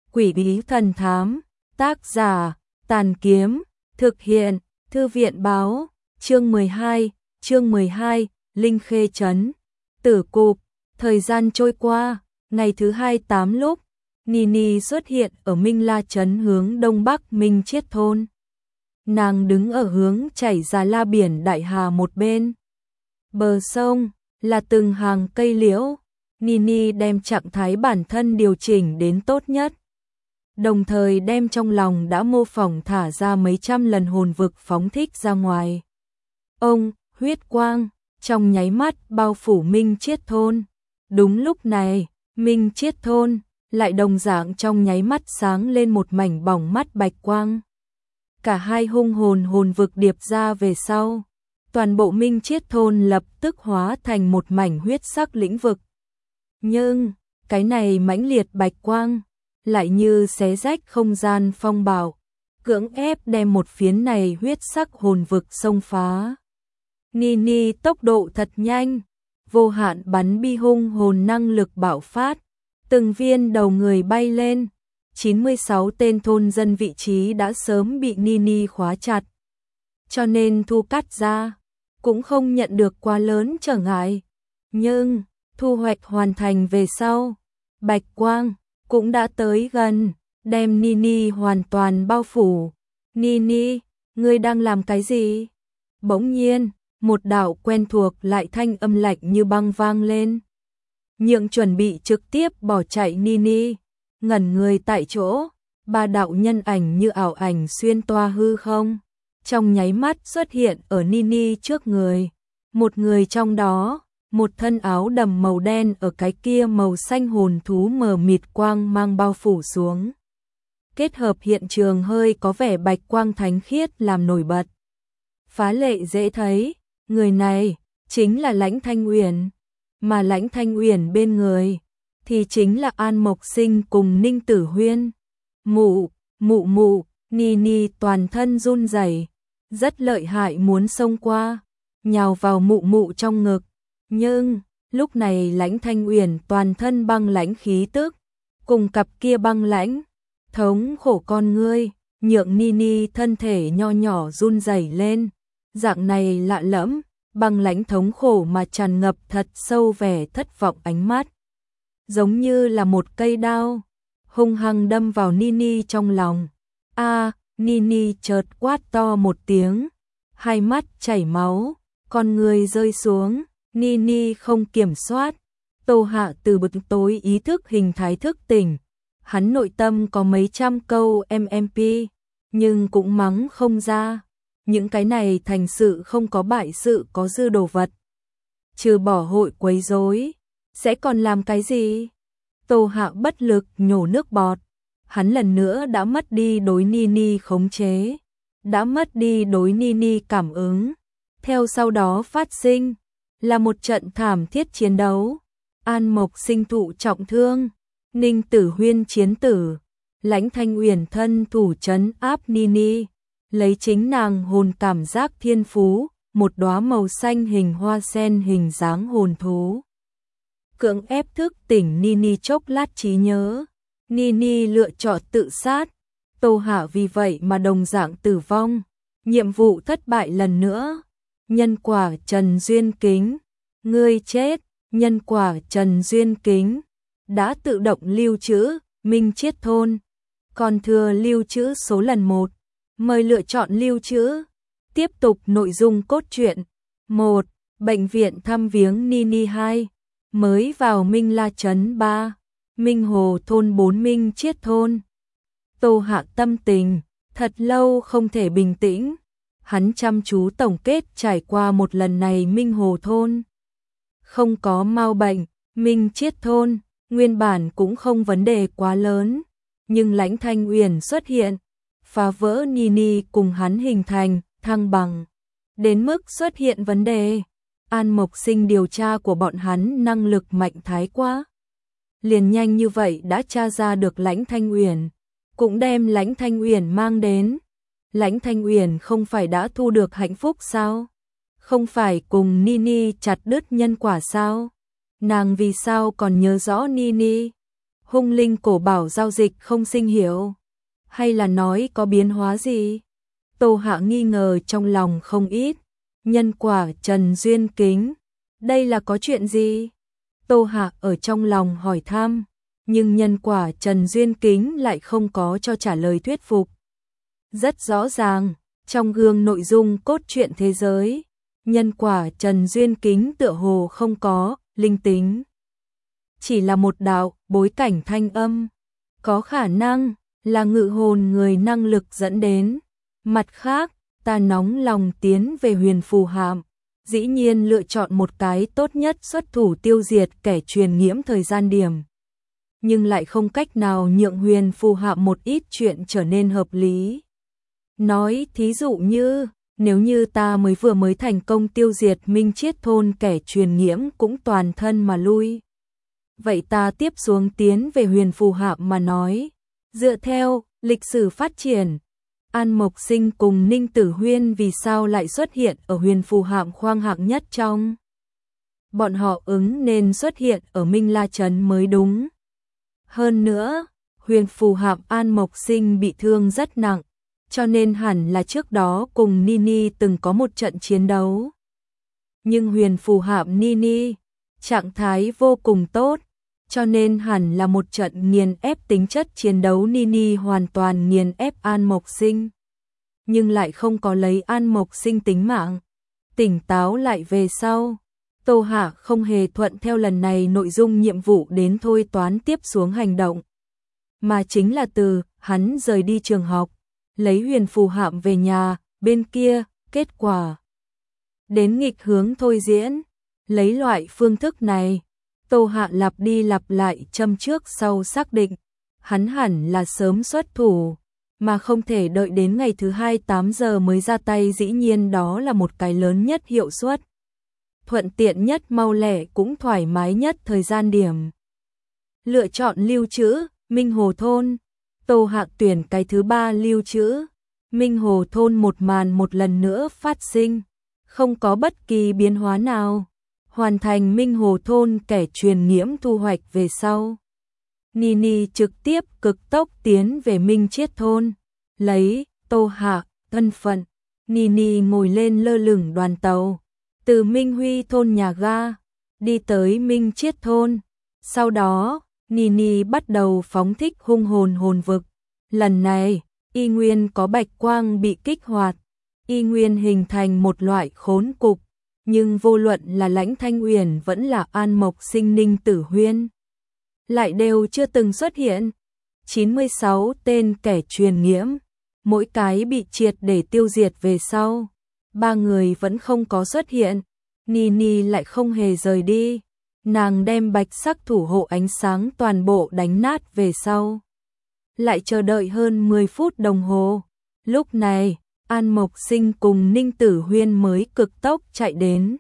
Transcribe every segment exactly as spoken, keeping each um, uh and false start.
Quỷ bí thần thám, tác giả, Tàn Kiếm, thực hiện, Thư viện báo, chương mười hai, chương mười hai, Linh Khê Trấn, Tử Cục. Thời gian trôi qua, ngày thứ hai tám lúc, Nini xuất hiện ở Minh La Trấn hướng đông bắc Minh Chiết thôn. Nàng đứng ở hướng chảy ra la biển Đại Hà một bên. Bờ sông là từng hàng cây liễu, Nini đem trạng thái bản thân điều chỉnh đến tốt nhất. Đồng thời đem trong lòng đã mô phỏng thả ra mấy trăm lần hồn vực phóng thích ra ngoài. Ông, huyết quang, trong nháy mắt bao phủ Minh Chiết thôn. Đúng lúc này, Minh Chiết thôn lại đồng dạng trong nháy mắt sáng lên một mảnh bỏng mắt bạch quang. Cả hai hung hồn hồn vực điệp ra về sau, toàn bộ Minh Chiết thôn lập tức hóa thành một mảnh huyết sắc lĩnh vực. Nhưng, cái này mãnh liệt bạch quang lại như xé rách không gian phong bạo, cưỡng ép đem một phiến này huyết sắc hồn vực xông phá. Nini tốc độ thật nhanh, vô hạn bắn bi hung hồn năng lực bạo phát, từng viên đầu người bay lên, chín mươi sáu tên thôn dân vị trí đã sớm bị Nini khóa chặt. Cho nên thu cắt ra, cũng không nhận được quá lớn trở ngại. Nhưng, thu hoạch hoàn thành về sau, bạch quang cũng đã tới gần, đem Nini hoàn toàn bao phủ. Nini, ngươi đang làm cái gì? Bỗng nhiên, một đạo quen thuộc lại thanh âm lạnh như băng vang lên. Nhượng chuẩn bị trực tiếp bỏ chạy Nini, ngẩn người tại chỗ, ba đạo nhân ảnh như ảo ảnh xuyên toa hư không, trong nháy mắt xuất hiện ở Nini trước người. Một người trong đó, một thân áo đầm màu đen ở cái kia màu xanh hồn thú mờ mịt quang mang bao phủ xuống. Kết hợp hiện trường hơi có vẻ bạch quang thánh khiết làm nổi bật. Phá lệ dễ thấy, người này chính là Lãnh Thanh Uyển, mà Lãnh Thanh Uyển bên người thì chính là An Mộc Sinh cùng Ninh Tử Huyên. Mụ, mụ mụ, Nini toàn thân run rẩy, rất lợi hại muốn xông qua, nhào vào mụ mụ trong ngực. Nhưng, lúc này Lãnh Thanh Uyển toàn thân băng lãnh khí tức, cùng cặp kia băng lãnh, thống khổ con ngươi, nhượng Nini thân thể nho nhỏ run rẩy lên. Dạng này lạ lẫm, băng lãnh thống khổ mà tràn ngập thật sâu vẻ thất vọng ánh mắt. Giống như là một cây đao, hung hăng đâm vào Nini trong lòng. A, Nini chợt quát to một tiếng, hai mắt chảy máu, con người rơi xuống. Nini không kiểm soát, Tô Hạ từ bực tối ý thức hình thái thức tỉnh. Hắn nội tâm có mấy trăm câu em em pê, nhưng cũng mắng không ra. Những cái này thành sự không có bại sự có dư đồ vật. Trừ bỏ hội quấy rối, sẽ còn làm cái gì? Tô Hạ bất lực nhổ nước bọt. Hắn lần nữa đã mất đi đối Nini khống chế, đã mất đi đối Nini cảm ứng. Theo sau đó phát sinh là một trận thảm thiết chiến đấu. An Mộc Sinh thụ trọng thương, Ninh Tử Huyên chiến tử, Lãnh Thanh Uyển thân thủ trấn áp Nini, lấy chính nàng hồn cảm giác thiên phú, một đóa màu xanh hình hoa sen hình dáng hồn thú. Cưỡng ép thức tỉnh Nini chốc lát trí nhớ, Nini lựa chọn tự sát, Tô Hạ vì vậy mà đồng dạng tử vong, nhiệm vụ thất bại lần nữa. Nhân quả Trần Duyên Kính, ngươi chết. Nhân quả Trần Duyên Kính đã tự động lưu trữ Minh Chiết thôn, còn thừa lưu trữ số lần một. Mời lựa chọn lưu trữ. Tiếp tục nội dung cốt truyện. một. Bệnh viện thăm viếng Nini. Hai. Mới vào Minh La Trấn. Ba. Minh Hồ thôn. Bốn. Minh Chiết thôn. Tô Hạ tâm tình thật lâu không thể bình tĩnh. Hắn chăm chú tổng kết trải qua một lần này Minh Hồ thôn. Không có mau bệnh, Minh Chiết thôn, nguyên bản cũng không vấn đề quá lớn. Nhưng Lãnh Thanh Uyển xuất hiện, phá vỡ Nini cùng hắn hình thành, thăng bằng. Đến mức xuất hiện vấn đề, An Mộc Sinh điều tra của bọn hắn năng lực mạnh thái quá. Liền nhanh như vậy đã tra ra được Lãnh Thanh Uyển, cũng đem Lãnh Thanh Uyển mang đến. Lãnh Thanh Uyển không phải đã thu được hạnh phúc sao? Không phải cùng Nini chặt đứt nhân quả sao? Nàng vì sao còn nhớ rõ Nini? Hung linh cổ bảo giao dịch không sinh hiệu, hay là nói có biến hóa gì? Tô Hạ nghi ngờ trong lòng không ít. Nhân quả Trần Duyên Kính, đây là có chuyện gì? Tô Hạ ở trong lòng hỏi thăm, nhưng nhân quả Trần Duyên Kính lại không có cho trả lời thuyết phục. Rất rõ ràng, trong gương nội dung cốt truyện thế giới, nhân quả Trần Duyên Kính tựa hồ không có linh tính, chỉ là một đạo bối cảnh thanh âm, có khả năng là ngự hồn người năng lực dẫn đến. Mặt khác, ta nóng lòng tiến về Huyền Phù Hạm, dĩ nhiên lựa chọn một cái tốt nhất xuất thủ tiêu diệt kẻ truyền nhiễm thời gian điểm, nhưng lại không cách nào nhượng Huyền Phù Hạm một ít chuyện trở nên hợp lý. Nói thí dụ như, nếu như ta mới vừa mới thành công tiêu diệt Minh Chiết thôn kẻ truyền nhiễm cũng toàn thân mà lui, vậy ta tiếp xuống tiến về Huyền Phù Hạm mà nói, dựa theo lịch sử phát triển, An Mộc Sinh cùng Ninh Tử Huyên vì sao lại xuất hiện ở Huyền Phù Hạm khoang hạng nhất trong? Bọn họ ứng nên xuất hiện ở Minh La Trấn mới đúng. Hơn nữa, Huyền Phù Hạm An Mộc Sinh bị thương rất nặng, cho nên hẳn là trước đó cùng Nini từng có một trận chiến đấu. Nhưng Huyền Phù Hạm Nini, trạng thái vô cùng tốt, cho nên hẳn là một trận nghiền ép tính chất chiến đấu. Nini hoàn toàn nghiền ép An Mộc Sinh, nhưng lại không có lấy An Mộc Sinh tính mạng. Tỉnh táo lại về sau, Tô Hạ không hề thuận theo lần này nội dung nhiệm vụ đến thôi toán tiếp xuống hành động, mà chính là từ hắn rời đi trường học, lấy Huyền Phù Hạm về nhà, bên kia, kết quả đến nghịch hướng thôi diễn. Lấy loại phương thức này, Tô Hạ lặp đi lặp lại châm trước sau xác định, hắn hẳn là sớm xuất thủ, mà không thể đợi đến ngày thứ hai tám giờ mới ra tay. Dĩ nhiên đó là một cái lớn nhất hiệu suất, thuận tiện nhất, mau lẹ cũng thoải mái nhất thời gian điểm. Lựa chọn lưu trữ Minh Hồ Thôn. Tô Hạ tuyển cái thứ ba lưu trữ Minh Hồ Thôn. Một màn một lần nữa phát sinh, không có bất kỳ biến hóa nào. Hoàn thành Minh Hồ Thôn kẻ truyền nhiễm thu hoạch về sau, Nini trực tiếp cực tốc tiến về Minh Chiết Thôn, lấy Tô Hạ thân phận. Nini ngồi lên lơ lửng đoàn tàu, từ Minh Huy Thôn nhà ga đi tới Minh Chiết Thôn. Sau đó, Nini bắt đầu phóng thích hung hồn hồn vực. Lần này, y nguyên có bạch quang bị kích hoạt, y nguyên hình thành một loại khốn cục. Nhưng vô luận là Lãnh Thanh Uyển vẫn là An Mộc Sinh, Ninh Tử Huyên, lại đều chưa từng xuất hiện. chín mươi sáu tên kẻ truyền nhiễm, mỗi cái bị triệt để tiêu diệt về sau, ba người vẫn không có xuất hiện. Nini lại không hề rời đi, nàng đem bạch sắc thủ hộ ánh sáng toàn bộ đánh nát về sau, lại chờ đợi hơn mười phút đồng hồ. Lúc này, An Mộc Sinh cùng Ninh Tử Huyên mới cực tốc chạy đến.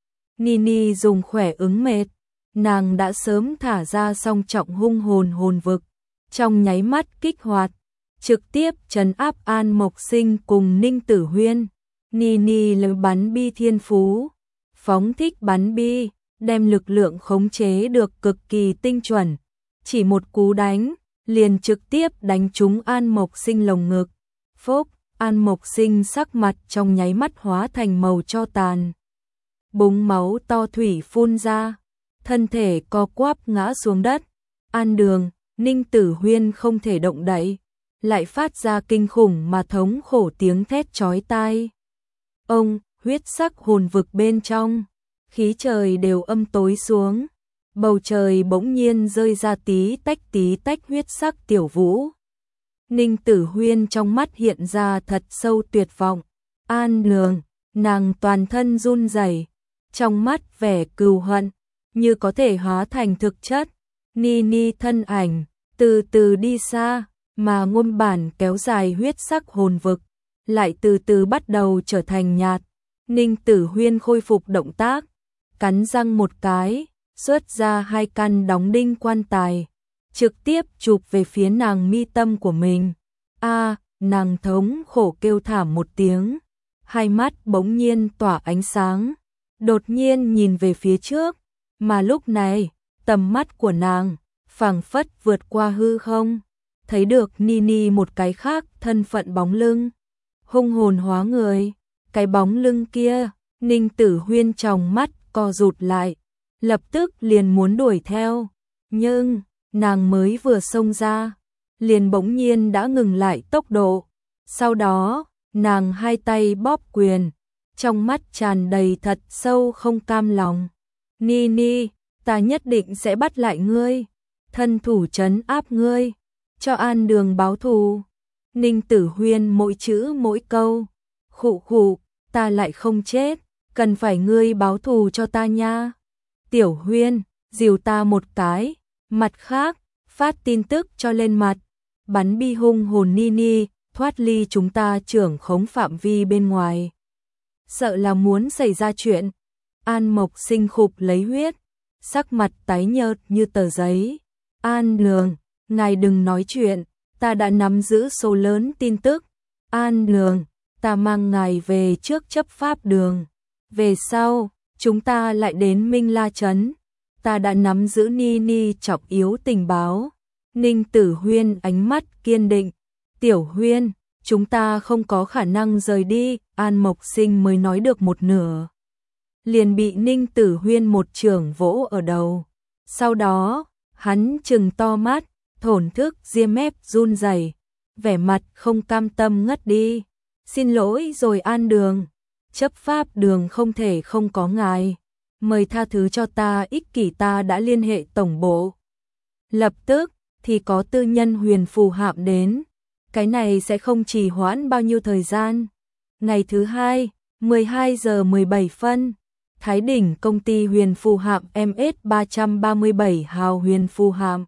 Nini dùng khỏe ứng mệt, nàng đã sớm thả ra song trọng hung hồn hồn vực, trong nháy mắt kích hoạt, trực tiếp trấn áp An Mộc Sinh cùng Ninh Tử Huyên. Nini lấy bắn bi thiên phú, phóng thích bắn bi, đem lực lượng khống chế được cực kỳ tinh chuẩn, chỉ một cú đánh, liền trực tiếp đánh trúng An Mộc Sinh lồng ngực. Phốc, An Mộc Sinh sắc mặt trong nháy mắt hóa thành màu tro tàn, búng máu to thủy phun ra, thân thể co quắp ngã xuống đất. An Đường, Ninh Tử Huyên không thể động đậy, lại phát ra kinh khủng mà thống khổ tiếng thét chói tai. Ông, huyết sắc hồn vực bên trong, khí trời đều âm tối xuống, bầu trời bỗng nhiên rơi ra tí tách tí tách huyết sắc tiểu vũ. Ninh Tử Huyên trong mắt hiện ra thật sâu tuyệt vọng. An Đường, nàng toàn thân run rẩy, trong mắt vẻ cừu hận như có thể hóa thành thực chất. Nini thân ảnh từ từ đi xa, mà ngôn bản kéo dài huyết sắc hồn vực lại từ từ bắt đầu trở thành nhạt. Ninh Tử Huyên khôi phục động tác, cắn răng một cái, xuất ra hai căn đóng đinh quan tài, trực tiếp chụp về phía nàng mi tâm của mình. A, à, nàng thống khổ kêu thảm một tiếng, hai mắt bỗng nhiên tỏa ánh sáng, đột nhiên nhìn về phía trước, mà lúc này, tầm mắt của nàng phảng phất vượt qua hư không, thấy được Nini một cái khác thân phận bóng lưng, hung hồn hóa người, cái bóng lưng kia, Ninh Tử Huyên tròng mắt co rụt lại, lập tức liền muốn đuổi theo, nhưng nàng mới vừa xông ra, liền bỗng nhiên đã ngừng lại tốc độ, sau đó, nàng hai tay bóp quyền, trong mắt tràn đầy thật sâu không cam lòng. Nini, ta nhất định sẽ bắt lại ngươi, thân thủ trấn áp ngươi, cho An Đường báo thù. Ninh Tử Huyên mỗi chữ mỗi câu, khụ khụ, ta lại không chết, cần phải ngươi báo thù cho ta nha. Tiểu Huyên, dìu ta một cái, mặt khác, phát tin tức cho lên mặt, bắn bi hung hồn Nini, thoát ly chúng ta trưởng khống phạm vi bên ngoài. Sợ là muốn xảy ra chuyện. An Mộc Sinh khục lấy huyết, sắc mặt tái nhợt như tờ giấy. An Nương, ngài đừng nói chuyện, ta đã nắm giữ số lớn tin tức. An Nương, ta mang ngài về trước chấp pháp đường. Về sau, chúng ta lại đến Minh La Trấn. Ta đã nắm giữ Nini trọng yếu tình báo. Ninh Tử Huyên ánh mắt kiên định. Tiểu Huyên, chúng ta không có khả năng rời đi. An Mộc Sinh mới nói được một nửa, liền bị Ninh Tử Huyên một chưởng vỗ ở đầu. Sau đó, hắn trừng to mắt, thổn thức ria mép run rẩy, vẻ mặt không cam tâm ngất đi. Xin lỗi rồi An Đường, chấp pháp đường không thể không có ngài, mời tha thứ cho ta, ích kỷ ta đã liên hệ tổng bộ. Lập tức thì có tư nhân Huyền Phù Hạm đến, cái này sẽ không trì hoãn bao nhiêu thời gian. Ngày thứ hai, mười hai giờ mười bảy phân, Thái Đỉnh công ty Huyền Phù Hạm em ét ba ba bảy hào Huyền Phù Hạm.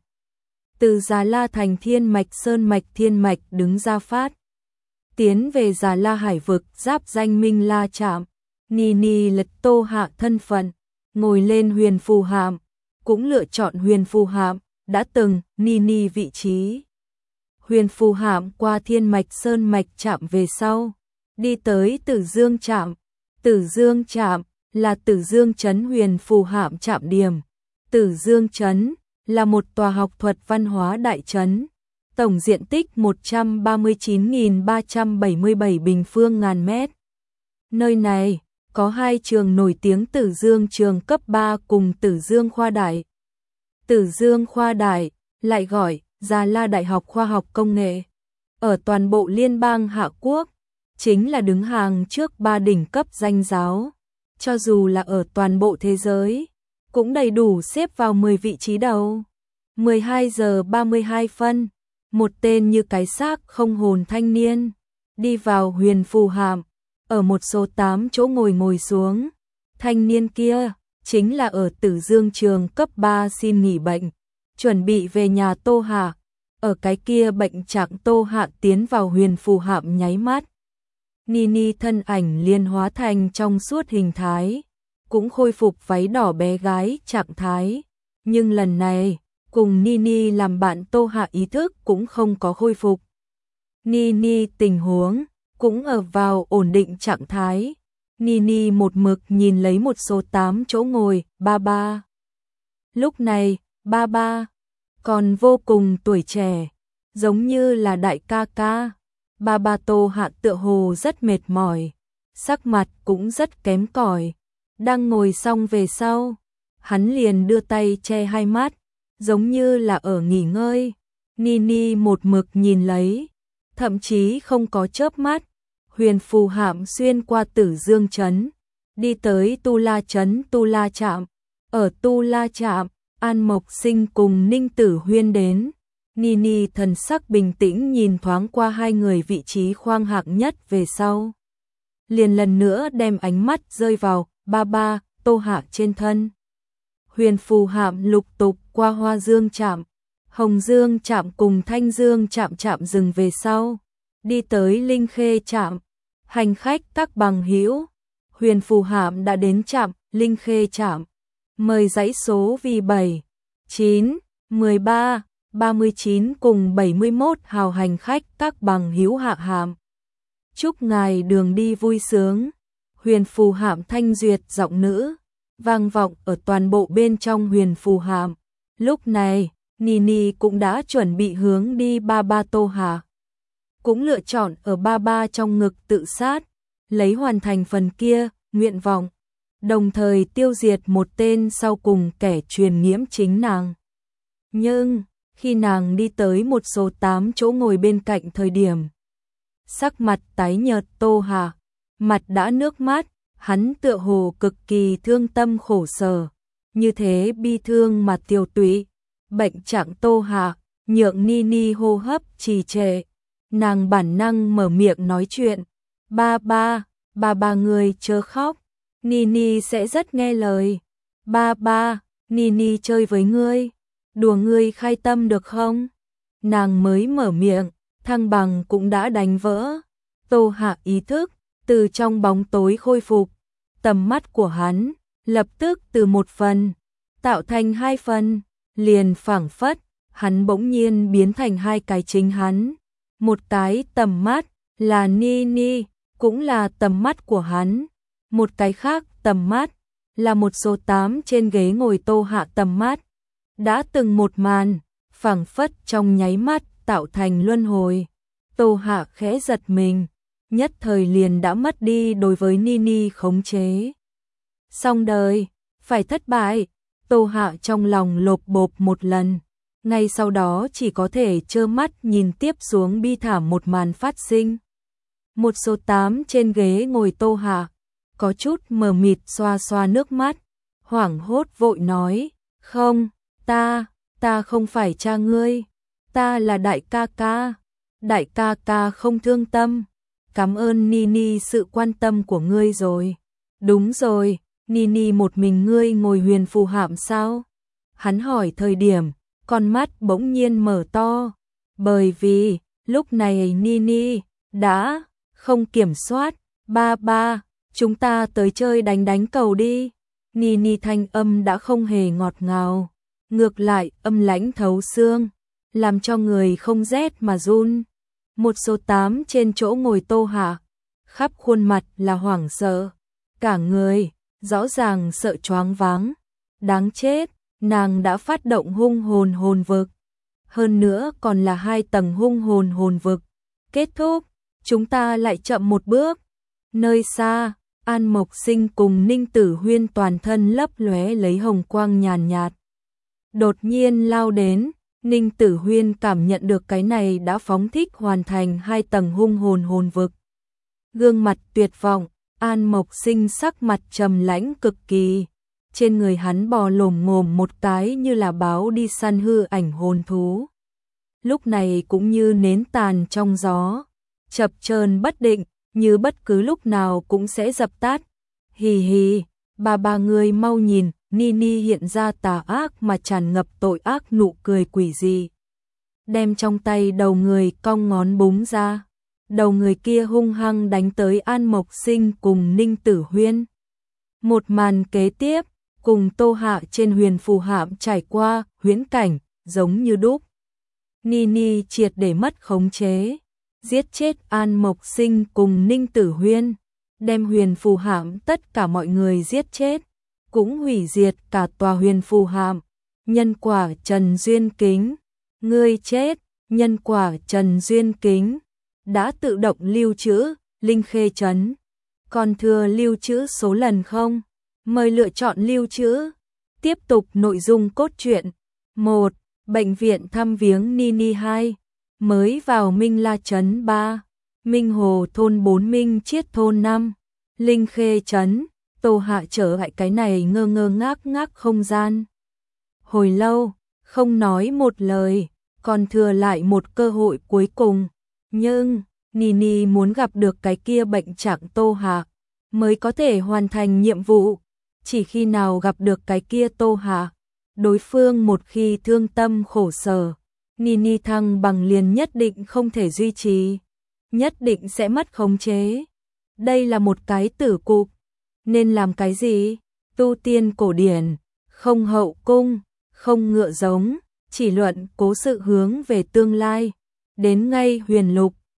Từ Già La thành Thiên Mạch Sơn Mạch Thiên Mạch đứng ra phát. Tiến về Già La Hải vực giáp danh Minh La Trạm. Nini lật tô hạ thân phận, ngồi lên Huyền Phù Hạm, cũng lựa chọn Huyền Phù Hạm, đã từng Nini vị trí. Huyền Phù Hạm qua Thiên Mạch Sơn Mạch Trạm về sau, đi tới Tử Dương Trạm. Tử Dương Trạm là Tử Dương Trấn Huyền Phù Hạm trạm điểm. Tử Dương Trấn là một tòa học thuật văn hóa đại trấn, tổng diện tích một trăm ba mươi chín nghìn ba trăm bảy mươi bảy bình phương ngàn mét. Nơi này có hai trường nổi tiếng Tử Dương trường cấp ba cùng Tử Dương khoa đại. Tử Dương khoa đại, lại gọi Già La Đại học Khoa học Công nghệ, ở toàn bộ liên bang Hạ Quốc, chính là đứng hàng trước ba đỉnh cấp danh giáo, cho dù là ở toàn bộ thế giới, cũng đầy đủ xếp vào mười vị trí đầu. mười hai giờ ba mươi hai phân, một tên như cái xác không hồn thanh niên, đi vào Huyền Phù Hạm, ở một số tám chỗ ngồi ngồi xuống. Thanh niên kia, chính là ở Tử Dương trường cấp ba xin nghỉ bệnh, chuẩn bị về nhà Tô Hạ. Ở cái kia bệnh trạng Tô Hạ tiến vào Huyền Phù Hạm nháy mắt, Nini thân ảnh liền hóa thành trong suốt hình thái, cũng khôi phục váy đỏ bé gái trạng thái, nhưng lần này, cùng Nini làm bạn Tô Hạ ý thức cũng không có khôi phục. Nini tình huống cũng ở vào ổn định trạng thái. Nini một mực nhìn lấy một số tám chỗ ngồi, ba ba. Lúc này, ba ba còn vô cùng tuổi trẻ, giống như là đại ca ca. Ba ba Tô Hạ tựa hồ rất mệt mỏi, sắc mặt cũng rất kém cỏi. Đang ngồi xong về sau, hắn liền đưa tay che hai mắt, giống như là ở nghỉ ngơi. Nini một mực nhìn lấy, thậm chí không có chớp mắt. Huyền Phù Hạm xuyên qua Tử Dương Trấn, đi tới Tu La Trấn Tu La Trạm. Ở Tu La Trạm, An Mộc Sinh cùng Ninh Tử Huyên đến. Nini thần sắc bình tĩnh nhìn thoáng qua hai người vị trí khoang hạng nhất về sau, liền lần nữa đem ánh mắt rơi vào ba ba Tô Hạ trên thân. Huyền Phù Hạm lục tục qua Hoa Dương Trạm, Hồng Dương Trạm cùng Thanh Dương Trạm trạm dừng về sau, đi tới Linh Khê Trạm. Hành khách các bằng hữu, Huyền Phù Hạm đã đến trạm Linh Khê Trạm, mời dãy số vì bảy, chín, mười ba, ba mươi chín cùng bảy mươi mốt hào hành khách các bằng hữu hạ hạm. Chúc ngài đường đi vui sướng. Huyền Phù Hạm thanh duyệt giọng nữ vang vọng ở toàn bộ bên trong Huyền Phù Hạm. Lúc này, Nini cũng đã chuẩn bị hướng đi ba ba Tô Hạ. Cũng lựa chọn ở ba ba trong ngực tự sát, lấy hoàn thành phần kia, nguyện vọng, đồng thời tiêu diệt một tên sau cùng kẻ truyền nhiễm chính nàng. Nhưng, khi nàng đi tới một số tám chỗ ngồi bên cạnh thời điểm, sắc mặt tái nhợt Tô Hạ, mặt đã nước mắt, hắn tựa hồ cực kỳ thương tâm khổ sở, như thế bi thương mà tiêu tụy, bệnh trạng Tô Hạ, nhượng Nini hô hấp trì trệ, nàng bản năng mở miệng nói chuyện, ba ba, ba ba người chớ khóc, Nini sẽ rất nghe lời, ba ba, Nini chơi với ngươi, đùa ngươi khai tâm được không? Nàng mới mở miệng, thăng bằng cũng đã đánh vỡ, Tô Hạ ý thức, từ trong bóng tối khôi phục, tầm mắt của hắn, lập tức từ một phần, tạo thành hai phần, liền phảng phất, hắn bỗng nhiên biến thành hai cái chính hắn. Một cái tầm mắt là Nini, cũng là tầm mắt của hắn. Một cái khác tầm mắt là một số tám trên ghế ngồi Tô Hạ tầm mắt. Đã từng một màn, phảng phất trong nháy mắt tạo thành luân hồi. Tô Hạ khẽ giật mình, nhất thời liền đã mất đi đối với Nini khống chế. Xong đời, phải thất bại, Tô Hạ trong lòng lộp bộp một lần. Ngay sau đó chỉ có thể trơ mắt nhìn tiếp xuống bi thảm một màn phát sinh. Một số tám trên ghế ngồi Tô Hạ, có chút mờ mịt xoa xoa nước mắt, hoảng hốt vội nói, không, ta, ta không phải cha ngươi, ta là đại ca ca, đại ca ca không thương tâm, cảm ơn Nini sự quan tâm của ngươi rồi. Đúng rồi, Nini một mình ngươi ngồi huyền phù hạm sao? Hắn hỏi thời điểm, con mắt bỗng nhiên mở to, bởi vì, lúc này Nini, đã, không kiểm soát, ba ba, chúng ta tới chơi đánh đánh cầu đi. Nini thanh âm đã không hề ngọt ngào, ngược lại âm lãnh thấu xương, làm cho người không rét mà run. Một số tám trên chỗ ngồi Tô Hạ, khắp khuôn mặt là hoảng sợ, cả người, rõ ràng sợ choáng váng, đáng chết. Nàng đã phát động hung hồn hồn vực, hơn nữa còn là hai tầng hung hồn hồn vực. Kết thúc, chúng ta lại chậm một bước. Nơi xa, An Mộc Sinh cùng Ninh Tử Huyên toàn thân lấp lóe lấy hồng quang nhàn nhạt. Đột nhiên lao đến, Ninh Tử Huyên cảm nhận được cái này đã phóng thích hoàn thành hai tầng hung hồn hồn vực. Gương mặt tuyệt vọng, An Mộc Sinh sắc mặt trầm lãnh cực kỳ. Trên người hắn bò lồm ngồm một cái như là báo đi săn hư ảnh hồn thú. Lúc này cũng như nến tàn trong gió, chập chờn bất định, như bất cứ lúc nào cũng sẽ dập tắt. Hì hì, bà bà người mau nhìn, Nini hiện ra tà ác mà tràn ngập tội ác nụ cười quỷ dị. Đem trong tay đầu người cong ngón búng ra. Đầu người kia hung hăng đánh tới An Mộc Sinh cùng Ninh Tử Huyên. Một màn kế tiếp, cùng Tô Hạ trên huyền phù hạm trải qua huyễn cảnh, giống như đúc. Nini triệt để mất khống chế, giết chết An Mộc Sinh cùng Ninh Tử Huyên, đem huyền phù hạm tất cả mọi người giết chết, cũng hủy diệt cả tòa huyền phù hạm. Nhân quả Trần Duyên Kính, ngươi chết, nhân quả Trần Duyên Kính, đã tự động lưu trữ, Linh Khê Trấn. Còn thừa lưu trữ số lần không? Mời lựa chọn lưu trữ. Tiếp tục nội dung cốt truyện. một. Bệnh viện thăm viếng Nini. Hai. Mới vào Minh La Trấn. Ba. Minh Hồ thôn. Bốn. Minh Chiết thôn. Năm. Linh Khê Trấn. Tô Hạ trở lại cái này ngơ ngơ ngác ngác không gian. Hồi lâu, không nói một lời, còn thừa lại một cơ hội cuối cùng. Nhưng, Nini muốn gặp được cái kia bệnh trạng Tô Hạ, mới có thể hoàn thành nhiệm vụ. Chỉ khi nào gặp được cái kia Tô Hạ, đối phương một khi thương tâm khổ sở, Nini thăng bằng liền nhất định không thể duy trì, nhất định sẽ mất khống chế. Đây là một cái tử cục, nên làm cái gì? Tu tiên cổ điển, không hậu cung, không ngựa giống, chỉ luận cố sự hướng về tương lai. Đến ngay huyền lục,